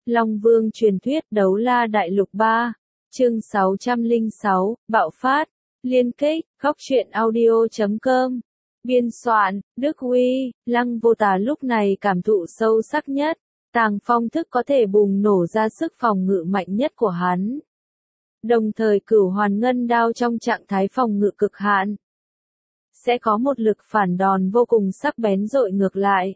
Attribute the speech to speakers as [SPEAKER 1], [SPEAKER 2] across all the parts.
[SPEAKER 1] Long Vương truyền thuyết Đấu La Đại Lục 3, chương 606, Bạo Phát, liên kết, góc truyện audio.com, biên soạn, Đức Huy. Lăng Vô Tà lúc này cảm thụ sâu sắc nhất, Tàng Phong thức có thể bùng nổ ra sức phòng ngự mạnh nhất của hắn. Đồng thời Cửu Hoàn Ngân Đao trong trạng thái phòng ngự cực hạn, sẽ có một lực phản đòn vô cùng sắc bén dội ngược lại.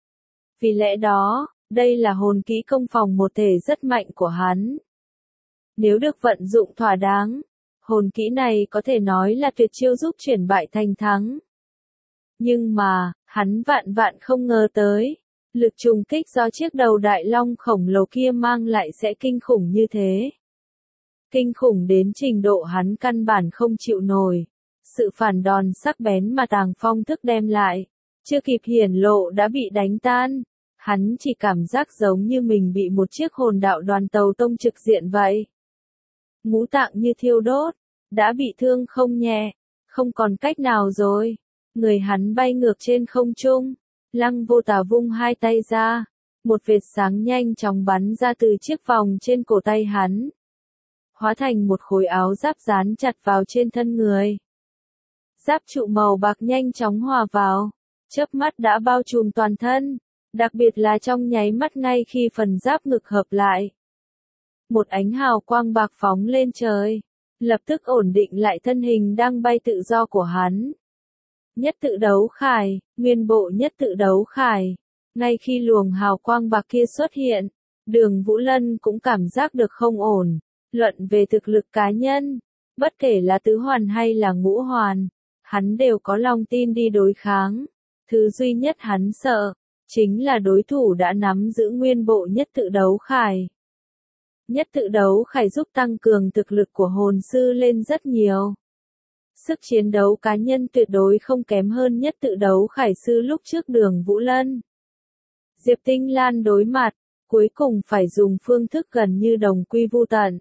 [SPEAKER 1] Vì lẽ đó, đây là hồn kỹ công phòng một thể rất mạnh của hắn. Nếu được vận dụng thỏa đáng, hồn kỹ này có thể nói là tuyệt chiêu giúp chuyển bại thành thắng. Nhưng mà, hắn vạn vạn không ngờ tới, lực trùng kích do chiếc đầu đại long khổng lồ kia mang lại sẽ kinh khủng như thế. Kinh khủng đến trình độ hắn căn bản không chịu nổi. Sự phản đòn sắc bén mà Tàng Phong thức đem lại, chưa kịp hiển lộ đã bị đánh tan. Hắn chỉ cảm giác giống như mình bị một chiếc hồn đạo đoàn tàu tông trực diện vậy. Ngũ tạng như thiêu đốt, đã bị thương không nhẹ, không còn cách nào rồi. Người hắn bay ngược trên không trung, Lăng Vô Tà vung hai tay ra, một vệt sáng nhanh chóng bắn ra từ chiếc vòng trên cổ tay hắn, hóa thành một khối áo giáp dán chặt vào trên thân người. Giáp trụ màu bạc nhanh chóng hòa vào, chớp mắt đã bao trùm toàn thân, đặc biệt là trong nháy mắt ngay khi phần giáp ngực hợp lại. Một ánh hào quang bạc phóng lên trời, lập tức ổn định lại thân hình đang bay tự do của hắn. Nhất tự đấu khải, nguyên bộ nhất tự đấu khải. Ngay khi luồng hào quang bạc kia xuất hiện, Đường Vũ Lân cũng cảm giác được không ổn. Luận về thực lực cá nhân, bất kể là tứ hoàn hay là ngũ hoàn, hắn đều có lòng tin đi đối kháng. Thứ duy nhất hắn sợ, chính là đối thủ đã nắm giữ nguyên bộ nhất tự đấu khải. Nhất tự đấu khải giúp tăng cường thực lực của hồn sư lên rất nhiều. Sức chiến đấu cá nhân tuyệt đối không kém hơn nhất tự đấu khải sư lúc trước Đường Vũ Lân. Diệp Tinh Lan đối mặt, cuối cùng phải dùng phương thức gần như đồng quy vu tận,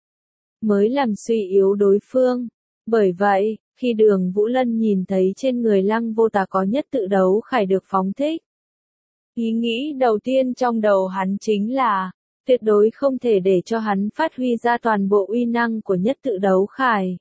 [SPEAKER 1] mới làm suy yếu đối phương. Bởi vậy, khi Đường Vũ Lân nhìn thấy trên người Lăng Vô Tà có nhất tự đấu khải được phóng thích, ý nghĩ đầu tiên trong đầu hắn chính là, tuyệt đối không thể để cho hắn phát huy ra toàn bộ uy năng của nhất tự đấu khải.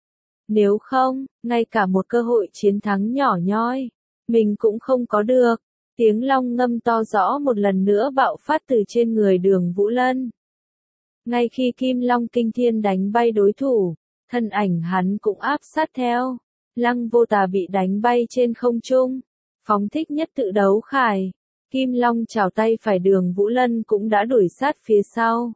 [SPEAKER 1] Nếu không, ngay cả một cơ hội chiến thắng nhỏ nhoi, mình cũng không có được. Tiếng long ngâm to rõ một lần nữa bạo phát từ trên người Đường Vũ Lân. Ngay khi Kim Long Kinh Thiên đánh bay đối thủ, thân ảnh hắn cũng áp sát theo. Lăng Vô Tà bị đánh bay trên không trung, phóng thích nhất tự đấu khải. Kim Long chảo tay phải Đường Vũ Lân cũng đã đuổi sát phía sau.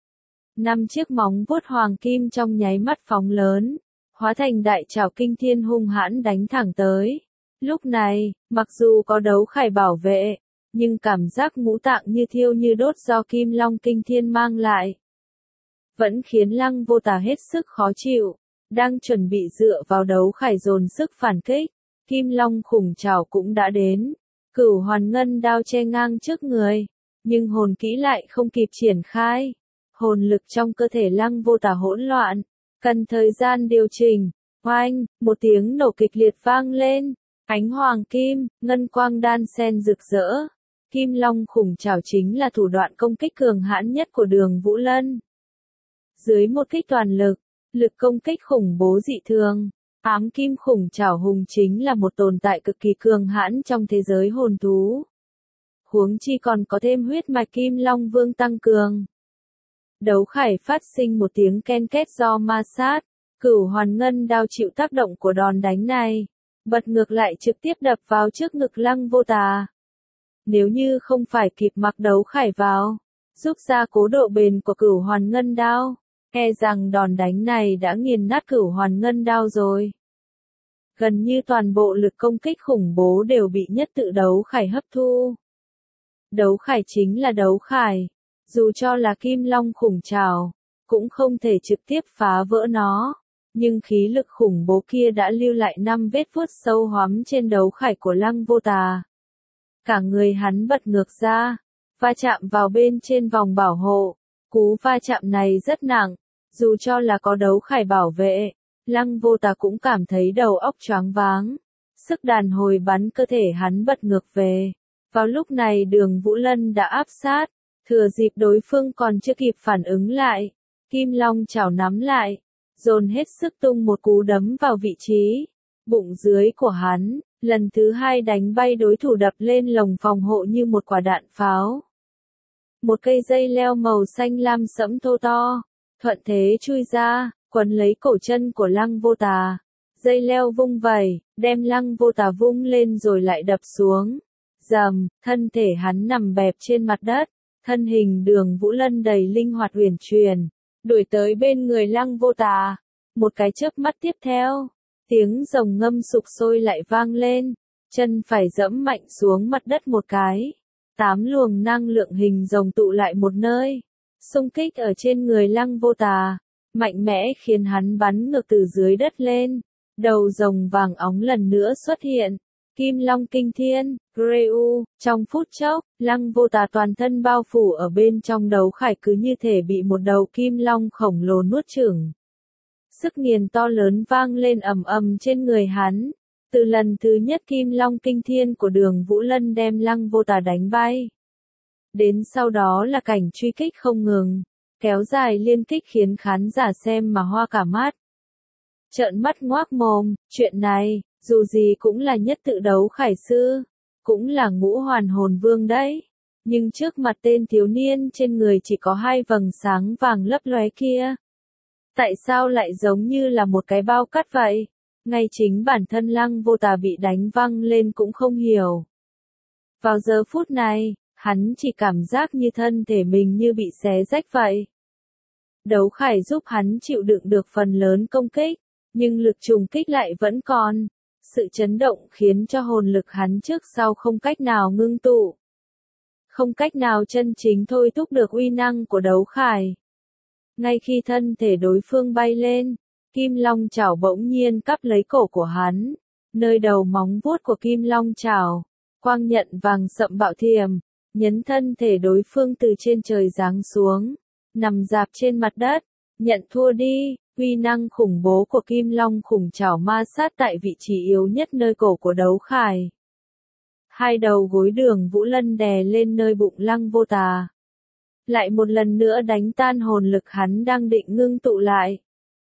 [SPEAKER 1] 5 chiếc móng vuốt hoàng kim trong nháy mắt phóng lớn, hóa thành đại chảo kinh thiên hung hãn đánh thẳng tới. Lúc này, mặc dù có đấu khải bảo vệ, nhưng cảm giác ngũ tạng như thiêu như đốt do Kim Long Kinh Thiên mang lại, vẫn khiến Lăng Vô Tà hết sức khó chịu. Đang chuẩn bị dựa vào đấu khải dồn sức phản kích, Kim Long khủng trảo cũng đã đến. Cửu Hoàn Ngân Đao che ngang trước người, nhưng hồn kỹ lại không kịp triển khai. Hồn lực trong cơ thể Lăng Vô Tà hỗn loạn, cần thời gian điều chỉnh. Oanh, một tiếng nổ kịch liệt vang lên, ánh hoàng kim, ngân quang đan xen rực rỡ. Kim Long khủng trảo chính là thủ đoạn công kích cường hãn nhất của Đường Vũ Lân. Dưới một kích toàn lực, lực công kích khủng bố dị thường. Ám kim khủng trảo hùng chính là một tồn tại cực kỳ cường hãn trong thế giới hồn thú. Huống chi còn có thêm huyết mạch Kim Long Vương tăng cường. Đấu khải phát sinh một tiếng ken két do ma sát. Cửu Hoàn Ngân Đao chịu tác động của đòn đánh này, bật ngược lại trực tiếp đập vào trước ngực Lăng Vô Tà. Nếu như không phải kịp mặc đấu khải vào, giúp gia cố độ bền của Cửu Hoàn Ngân Đao, e rằng đòn đánh này đã nghiền nát Cửu Hoàn Ngân Đao rồi. Gần như toàn bộ lực công kích khủng bố đều bị nhất tự đấu khải hấp thu. Đấu khải chính là đấu khải, dù cho là Kim Long khủng trảo, cũng không thể trực tiếp phá vỡ nó. Nhưng khí lực khủng bố kia đã lưu lại 5 vết vuốt sâu hoắm trên đấu khải của Lăng Vô Tà. Cả người hắn bật ngược ra, va chạm vào bên trên vòng bảo hộ. Cú va chạm này rất nặng, dù cho là có đấu khải bảo vệ, Lăng Vô Tà cũng cảm thấy đầu óc choáng váng. Sức đàn hồi bắn cơ thể hắn bật ngược về. Vào lúc này Đường Vũ Lân đã áp sát, Thừa dịp đối phương còn chưa kịp phản ứng lại, Kim Long chảo nắm lại, dồn hết sức tung một cú đấm vào vị trí bụng dưới của hắn, lần thứ hai đánh bay đối thủ đập lên lồng phòng hộ như một quả đạn pháo. Một cây dây leo màu xanh lam sẫm thô to, thuận thế chui ra, quấn lấy cổ chân của Lăng Vô Tà. Dây leo vung vẩy, đem Lăng Vô Tà vung lên rồi lại đập xuống. Rầm, thân thể hắn nằm bẹp trên mặt đất, thân hình Đường Vũ Lân đầy linh hoạt uyển chuyển, đuổi tới bên người Lăng Vô Tà. Một cái chớp mắt tiếp theo, tiếng rồng ngâm sục sôi lại vang lên, chân phải giẫm mạnh xuống mặt đất một cái. 8 luồng năng lượng hình rồng tụ lại một nơi, xung kích ở trên người Lăng Vô Tà, mạnh mẽ khiến hắn bắn ngược từ dưới đất lên. Đầu rồng vàng óng lần nữa xuất hiện, Kim Long kinh thiên, Greu, trong phút chốc, Lăng Vô Tà toàn thân bao phủ ở bên trong đấu khải cứ như thể bị một đầu kim long khổng lồ nuốt chửng. Sức nghiền to lớn vang lên ầm ầm trên người hắn. Từ lần thứ nhất Kim Long kinh thiên của Đường Vũ Lân đem Lăng Vô Tà đánh bay. Đến sau đó là cảnh truy kích không ngừng, kéo dài liên kích khiến khán giả xem mà hoa cả mắt. Trợn mắt ngoác mồm, chuyện này, dù gì cũng là nhất tự đấu khải sư, cũng là ngũ hoàn hồn vương đấy. Nhưng trước mặt tên thiếu niên trên người chỉ có 2 vầng sáng vàng lấp lóe kia. Tại sao lại giống như là một cái bao cát vậy? Ngay chính bản thân Lăng Vô Tà bị đánh văng lên cũng không hiểu. Vào giờ phút này, hắn chỉ cảm giác như thân thể mình như bị xé rách vậy. Đấu khải giúp hắn chịu đựng được phần lớn công kích, nhưng lực trùng kích lại vẫn còn. Sự chấn động khiến cho hồn lực hắn trước sau không cách nào ngưng tụ. Không cách nào chân chính thôi thúc được uy năng của đấu khải. Ngay khi thân thể đối phương bay lên, Kim Long chảo bỗng nhiên cắp lấy cổ của hắn. Nơi đầu móng vuốt của Kim Long chảo, quang nhận vàng sậm bạo thiểm, nhấn thân thể đối phương từ trên trời giáng xuống, nằm rạp trên mặt đất. Nhận thua đi. Uy năng khủng bố của Kim Long khủng chảo ma sát tại vị trí yếu nhất nơi cổ của đấu khải. 2 đầu gối Đường Vũ Lân đè lên nơi bụng Lăng Vô Tà. Lại một lần nữa đánh tan hồn lực hắn đang định ngưng tụ lại.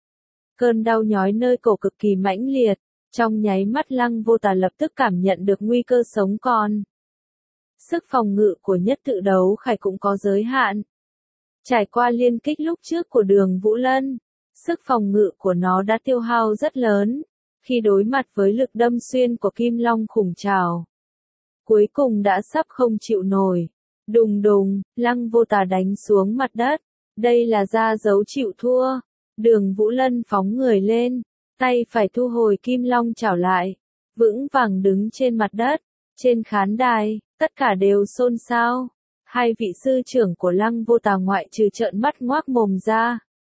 [SPEAKER 1] Cơn đau nhói nơi cổ cực kỳ mãnh liệt, trong nháy mắt Lăng Vô Tà lập tức cảm nhận được nguy cơ sống còn. Sức phòng ngự của nhất tự đấu khải cũng có giới hạn. Trải qua liên kích lúc trước của Đường Vũ Lân, sức phòng ngự của nó đã tiêu hao rất lớn, khi đối mặt với lực đâm xuyên của Kim Long khủng trảo. Cuối cùng đã sắp không chịu nổi. Đùng đùng, Lăng Vô Tà đánh xuống mặt đất. Đây là ra dấu chịu thua. Đường Vũ Lân phóng người lên, tay phải thu hồi Kim Long chảo lại, vững vàng đứng trên mặt đất. Trên khán đài, tất cả đều xôn xao. 2 vị sư trưởng của Lăng Vô Tà ngoại trừ trợn mắt ngoác mồm ra,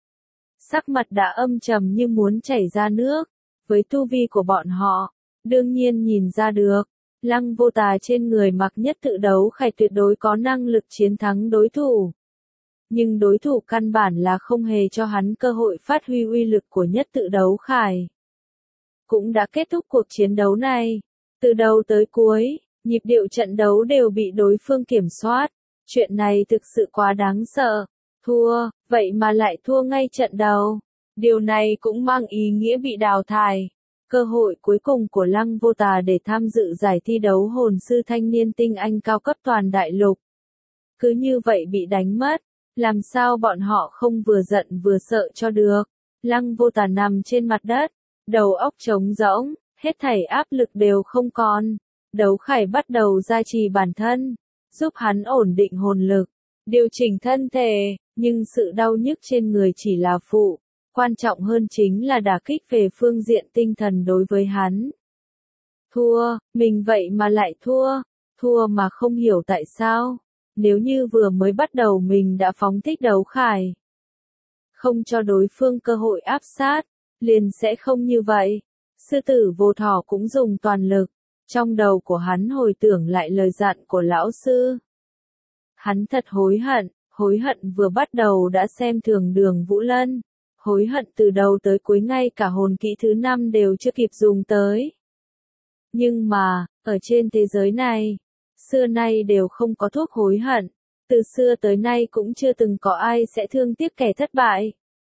[SPEAKER 1] sắc mặt đã âm trầm như muốn chảy ra nước. Với tu vi của bọn họ, đương nhiên nhìn ra được, Lăng Vô Tà trên người mặc nhất tự đấu khải tuyệt đối có năng lực chiến thắng đối thủ. Nhưng đối thủ căn bản là không hề cho hắn cơ hội phát huy uy lực của nhất tự đấu khải. Cũng đã kết thúc cuộc chiến đấu này. Từ đầu tới cuối, nhịp điệu trận đấu đều bị đối phương kiểm soát. Chuyện này thực sự quá đáng sợ. Thua, vậy mà lại thua ngay trận đầu. Điều này cũng mang ý nghĩa bị đào thải. Cơ hội cuối cùng của Lăng Vô Tà để tham dự giải thi đấu hồn sư thanh niên tinh anh cao cấp toàn đại lục. Cứ như vậy bị đánh mất. Làm sao bọn họ không vừa giận vừa sợ cho được. Lăng Vô Tà nằm trên mặt đất, đầu óc trống rỗng, hết thảy áp lực đều không còn. Đấu khải bắt đầu gia trì bản thân, giúp hắn ổn định hồn lực, điều chỉnh thân thể, nhưng sự đau nhức trên người chỉ là phụ. Quan trọng hơn chính là đả kích về phương diện tinh thần đối với hắn. Thua, mình vậy mà lại thua, thua mà không hiểu tại sao. Nếu như vừa mới bắt đầu mình đã phóng thích đấu khải, không cho đối phương cơ hội áp sát, liền sẽ không như vậy. Sư tử vô thỏ cũng dùng toàn lực, trong đầu của hắn hồi tưởng lại lời dặn của lão sư. Hắn thật hối hận vừa bắt đầu đã xem thường Đường Vũ Lân, hối hận từ đầu tới cuối ngay cả hồn kỹ thứ 5 đều chưa kịp dùng tới. Nhưng mà, ở trên thế giới này, xưa nay đều không có thuốc hối hận, Từ xưa tới nay cũng chưa từng có ai sẽ thương tiếc kẻ thất bại.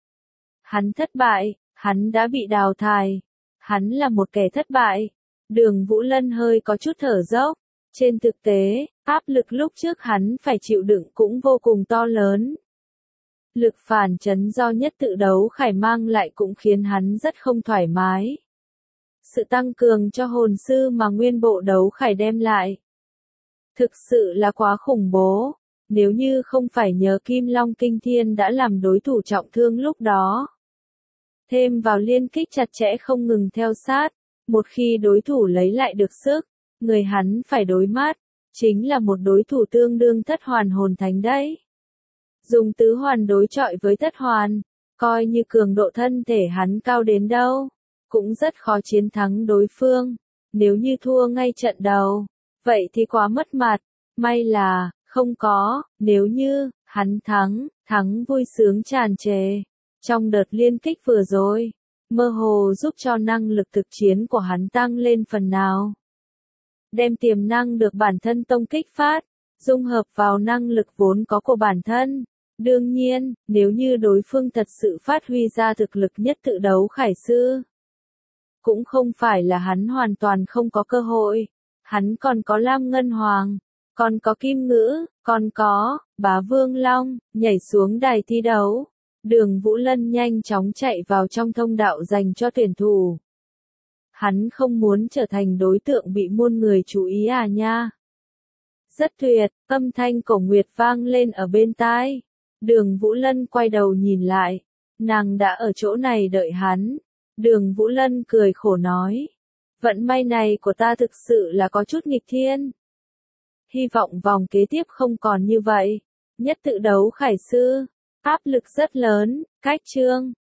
[SPEAKER 1] Hắn thất bại, hắn đã bị đào thải. Hắn là một kẻ thất bại. Đường Vũ Lân hơi có chút thở dốc. Trên thực tế, áp lực lúc trước hắn phải chịu đựng cũng vô cùng to lớn. Lực phản chấn do nhất tự đấu khải mang lại cũng khiến hắn rất không thoải mái. Sự tăng cường cho hồn sư mà nguyên bộ đấu khải đem lại. Thực sự là quá khủng bố. Nếu như không phải nhờ Kim Long Kinh Thiên đã làm đối thủ trọng thương lúc đó. Thêm vào liên kích chặt chẽ không ngừng theo sát. Một khi đối thủ lấy lại được sức, người hắn phải đối mặt, chính là một đối thủ tương đương thất hoàn hồn thánh đấy. Dùng tứ hoàn đối chọi với thất hoàn, coi như cường độ thân thể hắn cao đến đâu, cũng rất khó chiến thắng đối phương. Nếu như thua ngay trận đầu, vậy thì quá mất mặt. May là, không có, nếu như, hắn thắng vui sướng tràn trề. Trong đợt liên kích vừa rồi, mơ hồ giúp cho năng lực thực chiến của hắn tăng lên phần nào. Đem tiềm năng được bản thân tông kích phát, dung hợp vào năng lực vốn có của bản thân. Đương nhiên, nếu như đối phương thật sự phát huy ra thực lực nhất tự đấu khải sư, cũng không phải là hắn hoàn toàn không có cơ hội. Hắn còn có Lam Ngân Hoàng, còn có Kim Ngữ, còn có Bá Vương Long, nhảy xuống đài thi đấu. Đường Vũ Lân nhanh chóng chạy vào trong thông đạo dành cho tuyển thủ. Hắn không muốn trở thành đối tượng bị muôn người chú ý à nha. Rất tuyệt, âm thanh Cổ Nguyệt vang lên ở bên tai. Đường Vũ Lân quay đầu nhìn lại. Nàng đã ở chỗ này đợi hắn. Đường Vũ Lân cười khổ nói. Vận may này của ta thực sự là có chút nghịch thiên. Hy vọng vòng kế tiếp không còn như vậy. Nhất tự đấu khải sư. Áp lực rất lớn, cách chương.